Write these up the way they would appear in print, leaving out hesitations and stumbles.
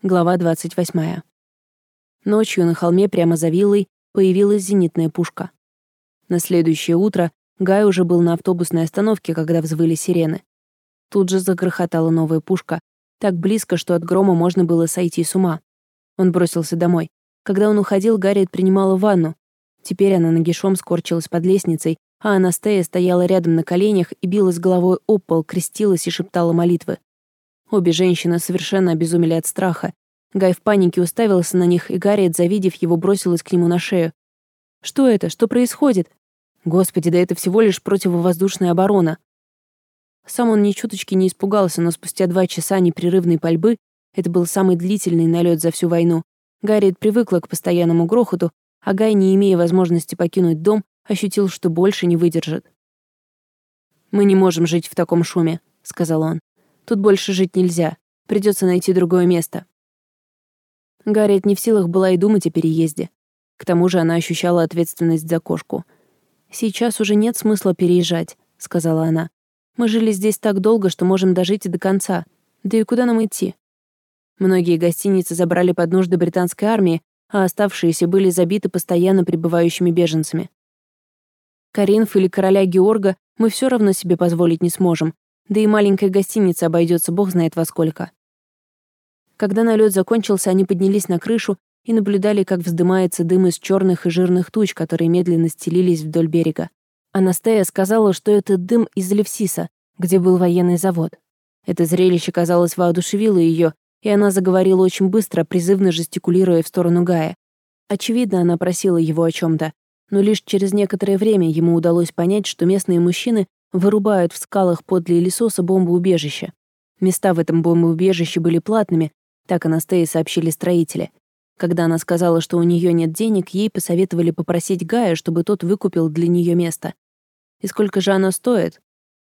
Глава 28. Ночью на холме прямо за виллой появилась зенитная пушка. На следующее утро Гай уже был на автобусной остановке, когда взвыли сирены. Тут же загрохотала новая пушка, так близко, что от грома можно было сойти с ума. Он бросился домой. Когда он уходил, Гарриет принимала ванну. Теперь она нагишом скорчилась под лестницей, а Анастея стояла рядом на коленях и билась головой об пол, крестилась и шептала молитвы. Обе женщины совершенно обезумели от страха. Гай в панике уставился на них, и Гарриет, завидев его, бросилась к нему на шею. «Что это? Что происходит?» «Господи, да это всего лишь противовоздушная оборона». Сам он ни чуточки не испугался, но спустя 2 часа непрерывной пальбы, это был самый длительный налет за всю войну, Гарриет привыкла к постоянному грохоту, а Гай, не имея возможности покинуть дом, ощутил, что больше не выдержит. «Мы не можем жить в таком шуме», — сказал он. «Тут больше жить нельзя. Придется найти другое место». Гарриет не в силах была и думать о переезде. К тому же она ощущала ответственность за кошку. «Сейчас уже нет смысла переезжать», — сказала она. «Мы жили здесь так долго, что можем дожить и до конца. Да и куда нам идти?» Многие гостиницы забрали под нужды британской армии, а оставшиеся были забиты постоянно прибывающими беженцами. Коринф или короля Георга мы все равно себе позволить не сможем, да и маленькая гостиница обойдется бог знает во сколько. Когда налет закончился, они поднялись на крышу и наблюдали, как вздымается дым из черных и жирных туч, которые медленно стелились вдоль берега. Анастея сказала, что это дым из Левсиса, где был военный завод. Это зрелище, казалось, воодушевило ее, и она заговорила очень быстро, призывно жестикулируя в сторону Гая. Очевидно, она просила его о чем-то, но лишь через некоторое время ему удалось понять, что местные мужчины вырубают в скалах подле Лесоса бомбоубежище. Места в этом бомбоубежище были платными, так Анастее сообщили строители. Когда она сказала, что у нее нет денег, ей посоветовали попросить Гая, чтобы тот выкупил для нее место. «И сколько же оно стоит?»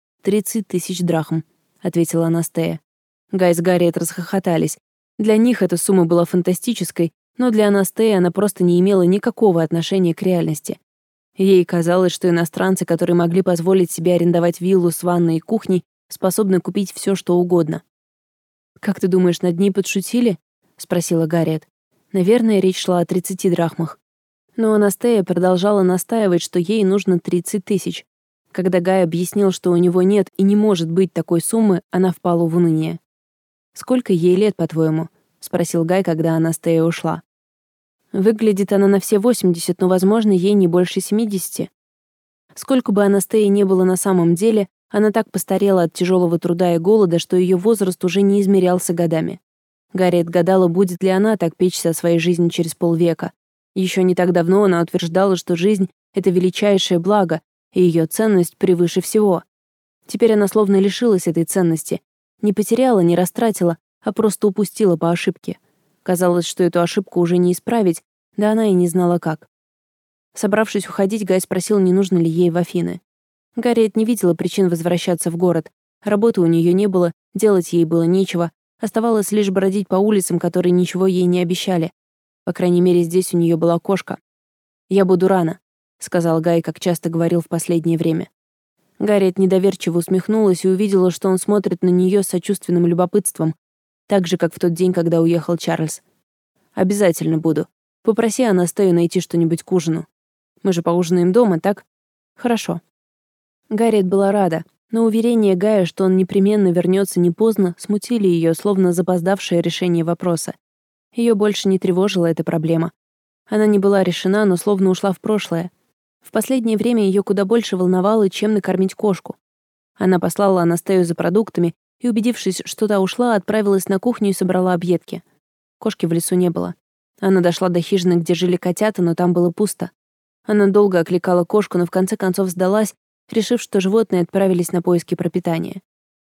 30 000 драхм», — ответила Анастея. Гай с Гарриет расхохотались. Для них эта сумма была фантастической, но для Анастеи она просто не имела никакого отношения к реальности. Ей казалось, что иностранцы, которые могли позволить себе арендовать виллу с ванной и кухней, способны купить все, что угодно. «Как ты думаешь, над ней подшутили?» — спросила Гарриет. Наверное, речь шла о 30 драхмах. Но Анастея продолжала настаивать, что ей нужно 30 000. Когда Гай объяснил, что у него нет и не может быть такой суммы, она впала в уныние. «Сколько ей лет, по-твоему?» — спросил Гай, когда Анастея ушла. «Выглядит она на все 80, но, возможно, ей не больше 70. Сколько бы Анастеи не было на самом деле, она так постарела от тяжелого труда и голода, что ее возраст уже не измерялся годами. Гарриет гадала, будет ли она так печься о своей жизни через полвека. Еще не так давно она утверждала, что жизнь — это величайшее благо, и ее ценность превыше всего. Теперь она словно лишилась этой ценности. Не потеряла, не растратила, а просто упустила по ошибке. Казалось, что эту ошибку уже не исправить, да она и не знала как. Собравшись уходить, Гай спросил, не нужно ли ей в Афины. Гарриет не видела причин возвращаться в город. Работы у нее не было, делать ей было нечего. Оставалось лишь бродить по улицам, которые ничего ей не обещали. По крайней мере, здесь у нее была кошка. «Я буду рано», — сказал Гай, как часто говорил в последнее время. Гарриет недоверчиво усмехнулась и увидела, что он смотрит на нее с сочувственным любопытством, так же, как в тот день, когда уехал Чарльз. «Обязательно буду. Попроси Анастею найти что-нибудь к ужину. Мы же поужинаем дома, так? Хорошо». Гарриет была рада, но уверение Гая, что он непременно вернется не поздно, смутили ее, словно запоздавшее решение вопроса. Ее больше не тревожила эта проблема. Она не была решена, но словно ушла в прошлое. В последнее время ее куда больше волновало, чем накормить кошку. Она послала Анастею за продуктами и, убедившись, что та ушла, отправилась на кухню и собрала объедки. Кошки в лесу не было. Она дошла до хижины, где жили котята, но там было пусто. Она долго окликала кошку, но в конце концов сдалась, решив, что животные отправились на поиски пропитания.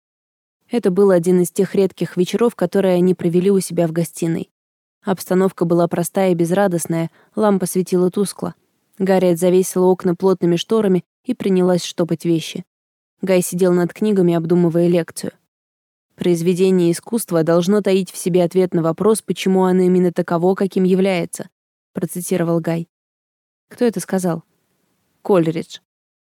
Это был один из тех редких вечеров, которые они провели у себя в гостиной. Обстановка была простая и безрадостная, лампа светила тускло. Гарриет завесила окна плотными шторами и принялась штопать вещи. Гай сидел над книгами, обдумывая лекцию. «Произведение искусства должно таить в себе ответ на вопрос, почему оно именно таково, каким является», — процитировал Гай. «Кто это сказал?» «Кольридж».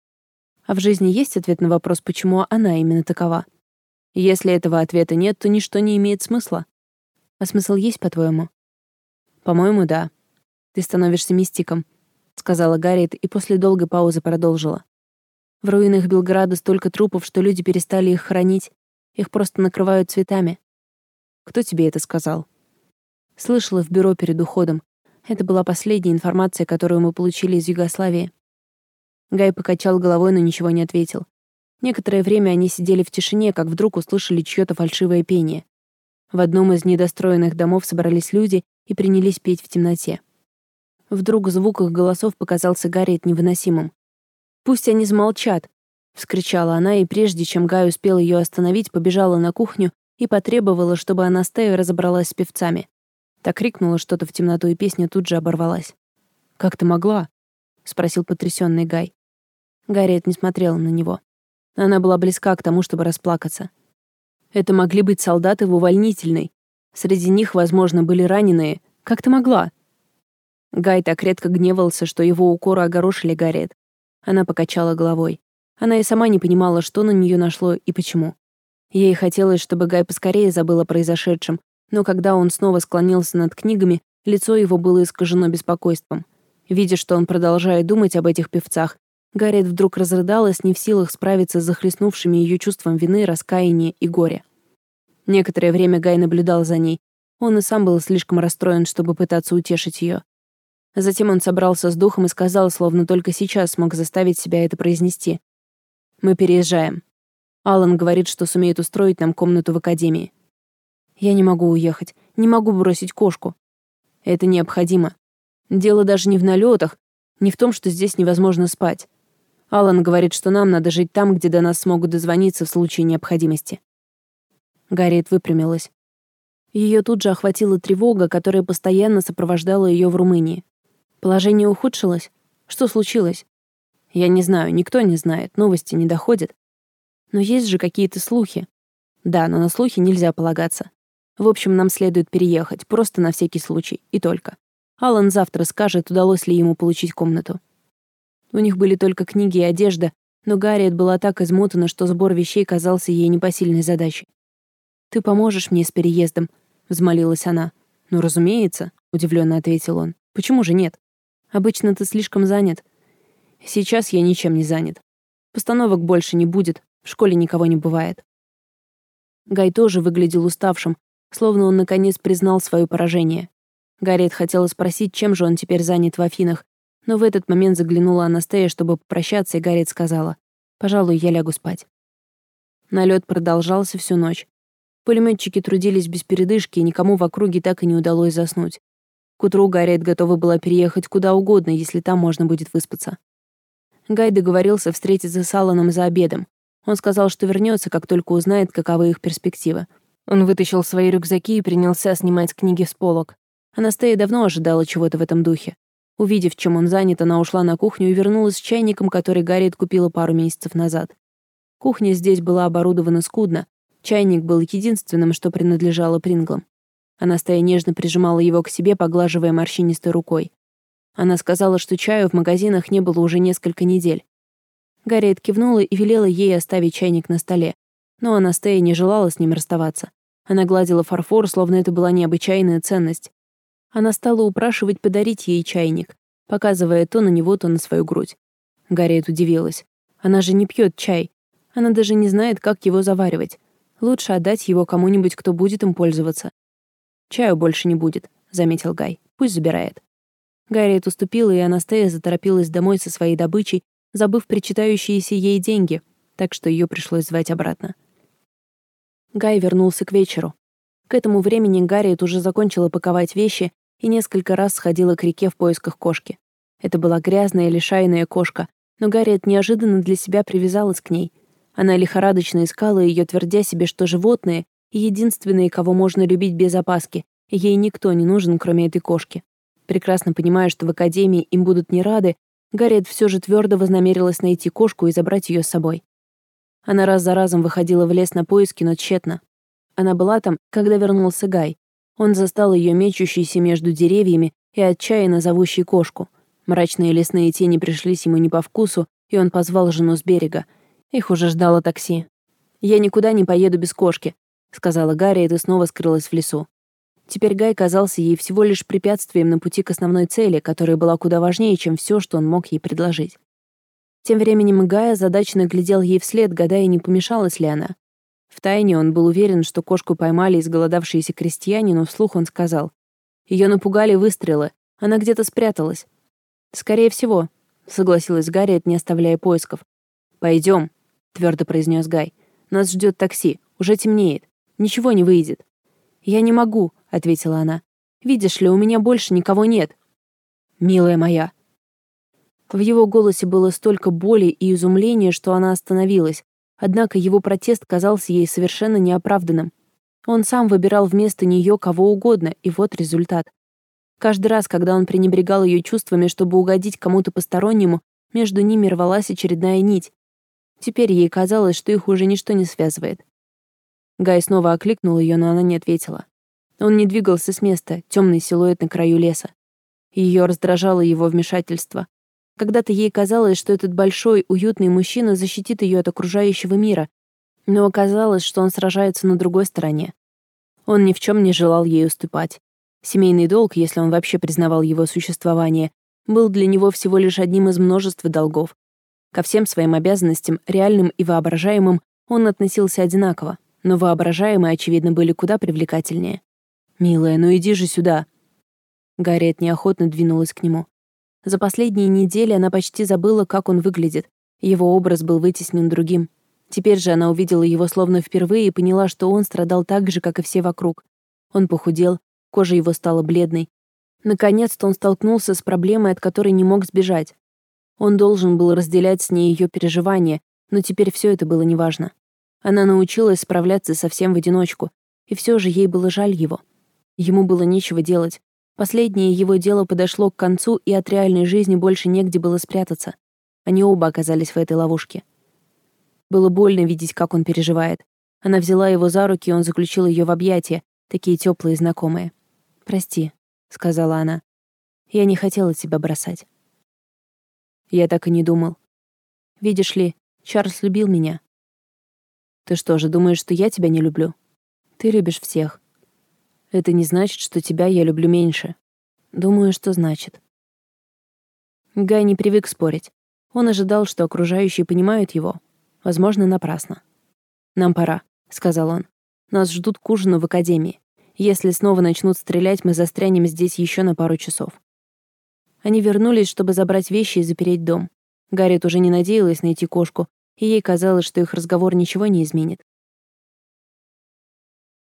«А в жизни есть ответ на вопрос, почему она именно такова? Если этого ответа нет, то ничто не имеет смысла». А смысл есть, по-твоему? По-моему, да. Ты становишься мистиком, сказала Гарриет и после долгой паузы продолжила. В руинах Белграда столько трупов, что люди перестали их хранить. Их просто накрывают цветами. Кто тебе это сказал? Слышала в бюро перед уходом. Это была последняя информация, которую мы получили из Югославии. Гай покачал головой, но ничего не ответил. Некоторое время они сидели в тишине, как вдруг услышали чьё-то фальшивое пение. В одном из недостроенных домов собрались люди и принялись петь в темноте. Вдруг звук их голосов показался Гарриет невыносимым. «Пусть они замолчат!» — вскричала она, и прежде чем Гай успел ее остановить, побежала на кухню и потребовала, чтобы Анастасия разобралась с певцами. Та крикнула что-то в темноту, и песня тут же оборвалась. «Как ты могла?» — спросил потрясённый Гай. Гарриет не смотрела на него. Она была близка к тому, чтобы расплакаться. Это могли быть солдаты в увольнительной. Среди них, возможно, были раненые. Как ты могла? Гай так редко гневался, что его укоры огорошили Гарриет. Она покачала головой. Она и сама не понимала, что на нее нашло и почему. Ей хотелось, чтобы Гай поскорее забыл о произошедшем, но когда он снова склонился над книгами, лицо его было искажено беспокойством. Видя, что он продолжает думать об этих певцах, Гарриет вдруг разрыдалась, не в силах справиться с захлестнувшими ее чувством вины, раскаяния и горя. Некоторое время Гай наблюдал за ней. Он и сам был слишком расстроен, чтобы пытаться утешить ее. Затем он собрался с духом и сказал, словно только сейчас смог заставить себя это произнести. «Мы переезжаем. Алан говорит, что сумеет устроить нам комнату в академии. Я не могу уехать, не могу бросить кошку. Это необходимо. Дело даже не в налетах, не в том, что здесь невозможно спать. Алан говорит, что нам надо жить там, где до нас смогут дозвониться в случае необходимости». Гарриет выпрямилась. Ее тут же охватила тревога, которая постоянно сопровождала ее в Румынии. Положение ухудшилось? Что случилось? Я не знаю, никто не знает, новости не доходят. Но есть же какие-то слухи. Да, но на слухи нельзя полагаться. В общем, нам следует переехать, просто на всякий случай, и только. Алан завтра скажет, удалось ли ему получить комнату. У них были только книги и одежда, но Гарриет была так измотана, что сбор вещей казался ей непосильной задачей. «Ты поможешь мне с переездом?» — взмолилась она. «Ну, разумеется», — удивленно ответил он. «Почему же нет? Обычно ты слишком занят. Сейчас я ничем не занят. Постановок больше не будет, в школе никого не бывает». Гай тоже выглядел уставшим, словно он наконец признал свое поражение. Гарриет хотела спросить, чем же он теперь занят в Афинах, но в этот момент заглянула Анастасия, чтобы попрощаться, и Гарриет сказала: «Пожалуй, я лягу спать». Налет продолжался всю ночь. Пулемётчики трудились без передышки, и никому в округе так и не удалось заснуть. К утру Гарриет готова была переехать куда угодно, если там можно будет выспаться. Гай договорился встретиться с Алланом за обедом. Он сказал, что вернется, как только узнает, каковы их перспективы. Он вытащил свои рюкзаки и принялся снимать книги с полок. Анастасия давно ожидала чего-то в этом духе. Увидев, чем он занят, она ушла на кухню и вернулась с чайником, который Гарриет купила пару месяцев назад. Кухня здесь была оборудована скудно. Чайник был единственным, что принадлежало Принглам. Анастасия нежно прижимала его к себе, поглаживая морщинистой рукой. Она сказала, что чаю в магазинах не было уже несколько недель. Гарриет кивнула и велела ей оставить чайник на столе. Но Анастасия не желала с ним расставаться. Она гладила фарфор, словно это была необычайная ценность. Она стала упрашивать подарить ей чайник, показывая то на него, то на свою грудь. Гарриет удивилась. Она же не пьет чай. Она даже не знает, как его заваривать. Лучше отдать его кому-нибудь, кто будет им пользоваться. «Чаю больше не будет», — заметил Гай. «Пусть забирает». Гарриет уступила, и Анастасия заторопилась домой со своей добычей, забыв причитающиеся ей деньги, так что ее пришлось звать обратно. Гай вернулся к вечеру. К этому времени Гарриет уже закончила паковать вещи и несколько раз сходила к реке в поисках кошки. Это была грязная, лишайная кошка, но Гарриет неожиданно для себя привязалась к ней. Она лихорадочно искала ее, твердя себе, что животные — единственные, кого можно любить без опаски, и ей никто не нужен, кроме этой кошки. Прекрасно понимая, что в академии им будут не рады, Гарриет все же твердо вознамерилась найти кошку и забрать ее с собой. Она раз за разом выходила в лес на поиски, но тщетно. Она была там, когда вернулся Гай. Он застал ее мечущейся между деревьями и отчаянно зовущей кошку. Мрачные лесные тени пришлись ему не по вкусу, и он позвал жену с берега. Их уже ждало такси. «Я никуда не поеду без кошки», — сказала Гарриет и снова скрылась в лесу. Теперь Гай казался ей всего лишь препятствием на пути к основной цели, которая была куда важнее, чем все, что он мог ей предложить. Тем временем Гай озадаченно глядел ей вслед, гадая, не помешалась ли она. Втайне он был уверен, что кошку поймали изголодавшиеся крестьяне, но вслух он сказал: «Ее напугали выстрелы, она где-то спряталась». «Скорее всего», — согласилась Гарриет, не оставляя поисков. «Пойдем», — твердо произнес Гай. «Нас ждет такси, уже темнеет. Ничего не выйдет». «Я не могу», — ответила она. «Видишь ли, у меня больше никого нет». «Милая моя». В его голосе было столько боли и изумления, что она остановилась. Однако его протест казался ей совершенно неоправданным. Он сам выбирал вместо нее кого угодно, и вот результат. Каждый раз, когда он пренебрегал ее чувствами, чтобы угодить кому-то постороннему, между ними рвалась очередная нить. Теперь ей казалось, что их уже ничто не связывает. Гай снова окликнул ее, но она не ответила. Он не двигался с места, темный силуэт на краю леса. Ее раздражало его вмешательство. Когда-то ей казалось, что этот большой, уютный мужчина защитит ее от окружающего мира, но оказалось, что он сражается на другой стороне. Он ни в чем не желал ей уступать. Семейный долг, если он вообще признавал его существование, был для него всего лишь одним из множества долгов. Ко всем своим обязанностям, реальным и воображаемым, он относился одинаково, но воображаемые, очевидно, были куда привлекательнее. «Милая, ну иди же сюда!» Гарриет неохотно двинулась к нему. За последние недели она почти забыла, как он выглядит. Его образ был вытеснен другим. Теперь же она увидела его словно впервые и поняла, что он страдал так же, как и все вокруг. Он похудел, кожа его стала бледной. Наконец-то он столкнулся с проблемой, от которой не мог сбежать. Он должен был разделять с ней ее переживания, но теперь все это было неважно. Она научилась справляться совсем в одиночку, и все же ей было жаль его. Ему было нечего делать. Последнее его дело подошло к концу, и от реальной жизни больше негде было спрятаться. Они оба оказались в этой ловушке. Было больно видеть, как он переживает. Она взяла его за руки, и он заключил ее в объятия, такие теплые и знакомые. «Прости», — сказала она. «Я не хотела тебя бросать». Я так и не думал. Видишь ли, Чарльз любил меня. Ты что же, думаешь, что я тебя не люблю? Ты любишь всех. Это не значит, что тебя я люблю меньше. Думаю, что значит. Гай не привык спорить. Он ожидал, что окружающие понимают его. Возможно, напрасно. «Нам пора», — сказал он. «Нас ждут к ужину в академии. Если снова начнут стрелять, мы застрянем здесь еще на пару часов». Они вернулись, чтобы забрать вещи и запереть дом. Гарриет уже не надеялась найти кошку, и ей казалось, что их разговор ничего не изменит.